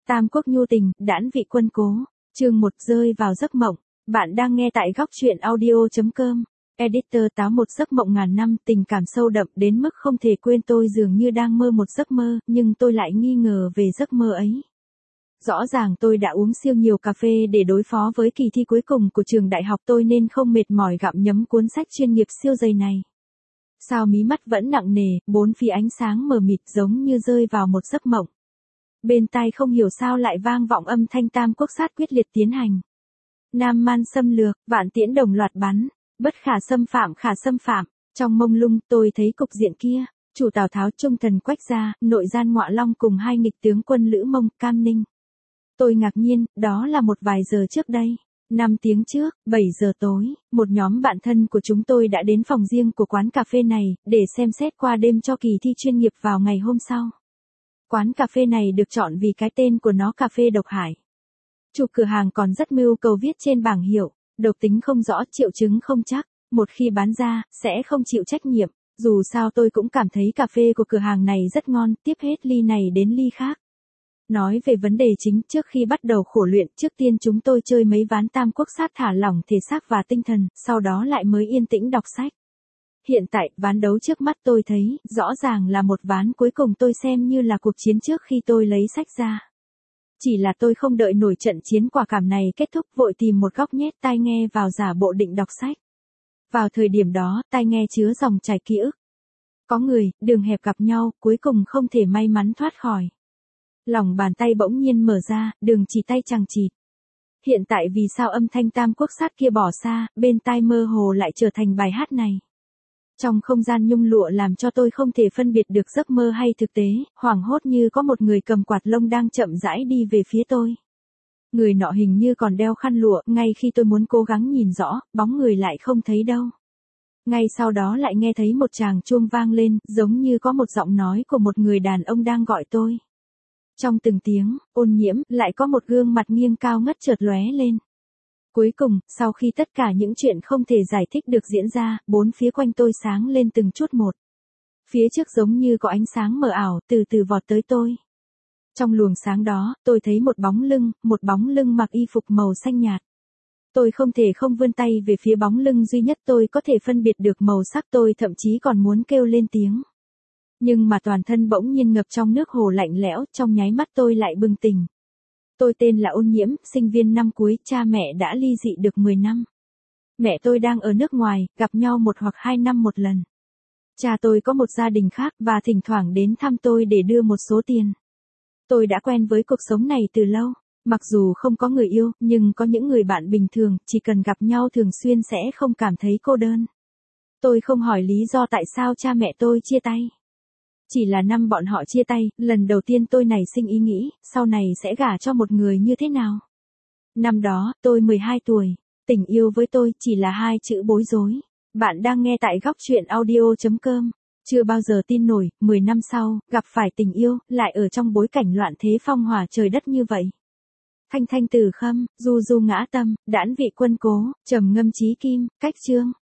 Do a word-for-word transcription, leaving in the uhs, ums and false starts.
Tam quốc nhu tình, đãn vị quân cố. Chương một rơi vào giấc mộng. Bạn đang nghe tại góc truyện audio.com. Editor táo một giấc mộng ngàn năm, tình cảm sâu đậm đến mức không thể quên. Tôi dường như đang mơ một giấc mơ, nhưng tôi lại nghi ngờ về giấc mơ ấy. Rõ ràng tôi đã uống siêu nhiều cà phê để đối phó với kỳ thi cuối cùng của trường đại học tôi nên không mệt mỏi gặm nhấm cuốn sách chuyên nghiệp siêu dày này. Sao mí mắt vẫn nặng nề, bốn phía ánh sáng mờ mịt giống như rơi vào một giấc mộng. Bên tai không hiểu sao lại vang vọng âm thanh tam quốc sát quyết liệt tiến hành. Nam man xâm lược, vạn tiễn đồng loạt bắn, bất khả xâm phạm khả xâm phạm. Trong mông lung tôi thấy cục diện kia, chủ Tào Tháo trung thần Quách Gia, nội gian Ngọa Long cùng hai nghịch tướng quân Lữ Mông, Cam Ninh. Tôi ngạc nhiên, đó là một vài giờ trước đây. Năm tiếng trước, bảy giờ tối, một nhóm bạn thân của chúng tôi đã đến phòng riêng của quán cà phê này, để xem xét qua đêm cho kỳ thi chuyên nghiệp vào ngày hôm sau. Quán cà phê này được chọn vì cái tên của nó, cà phê độc hải. Chủ cửa hàng còn rất mưu cầu viết trên bảng hiệu, độc tính không rõ, triệu chứng không chắc, một khi bán ra, sẽ không chịu trách nhiệm. Dù sao tôi cũng cảm thấy cà phê của cửa hàng này rất ngon, tiếp hết ly này đến ly khác. Nói về vấn đề chính, trước khi bắt đầu khổ luyện, trước tiên chúng tôi chơi mấy ván tam quốc sát thả lỏng thể xác và tinh thần, sau đó lại mới yên tĩnh đọc sách. Hiện tại, ván đấu trước mắt tôi thấy, rõ ràng là một ván cuối cùng, tôi xem như là cuộc chiến trước khi tôi lấy sách ra. Chỉ là tôi không đợi nổi trận chiến quả cảm này kết thúc, vội tìm một góc nhét tai nghe vào giả bộ định đọc sách. Vào thời điểm đó, tai nghe chứa dòng chảy ký ức. Có người, đường hẹp gặp nhau, cuối cùng không thể may mắn thoát khỏi. Lòng bàn tay bỗng nhiên mở ra, đường chỉ tay chằng chịt. Hiện tại vì sao âm thanh tam quốc sát kia bỏ xa, bên tai mơ hồ lại trở thành bài hát này. Trong không gian nhung lụa làm cho tôi không thể phân biệt được giấc mơ hay thực tế, hoảng hốt như có một người cầm quạt lông đang chậm rãi đi về phía tôi. Người nọ hình như còn đeo khăn lụa, ngay khi tôi muốn cố gắng nhìn rõ, bóng người lại không thấy đâu. Ngay sau đó lại nghe thấy một tràng chuông vang lên, giống như có một giọng nói của một người đàn ông đang gọi tôi. Trong từng tiếng, ôn nhiễm, lại có một gương mặt nghiêng cao ngất chợt lóe lên. Cuối cùng, sau khi tất cả những chuyện không thể giải thích được diễn ra, bốn phía quanh tôi sáng lên từng chút một. Phía trước giống như có ánh sáng mờ ảo, từ từ vọt tới tôi. Trong luồng sáng đó, tôi thấy một bóng lưng, một bóng lưng mặc y phục màu xanh nhạt. Tôi không thể không vươn tay về phía bóng lưng duy nhất tôi có thể phân biệt được màu sắc, tôi thậm chí còn muốn kêu lên tiếng. Nhưng mà toàn thân bỗng nhiên ngập trong nước hồ lạnh lẽo, trong nháy mắt tôi lại bừng tỉnh. Tôi tên là Ôn Nhiễm, sinh viên năm cuối, cha mẹ đã ly dị được mười năm. Mẹ tôi đang ở nước ngoài, gặp nhau một hoặc hai năm một lần. Cha tôi có một gia đình khác và thỉnh thoảng đến thăm tôi để đưa một số tiền. Tôi đã quen với cuộc sống này từ lâu, mặc dù không có người yêu, nhưng có những người bạn bình thường, chỉ cần gặp nhau thường xuyên sẽ không cảm thấy cô đơn. Tôi không hỏi lý do tại sao cha mẹ tôi chia tay. Chỉ là năm bọn họ chia tay, lần đầu tiên tôi nảy sinh ý nghĩ, sau này sẽ gả cho một người như thế nào. Năm đó, tôi mười hai tuổi, tình yêu với tôi chỉ là hai chữ bối rối. Bạn đang nghe tại góc truyện audio.com. Chưa bao giờ tin nổi, mười năm sau, gặp phải tình yêu, lại ở trong bối cảnh loạn thế phong hỏa trời đất như vậy. Thanh thanh tử khâm, du du ngã tâm, đãn vị quân cố, trầm ngâm chí kim, cách chương.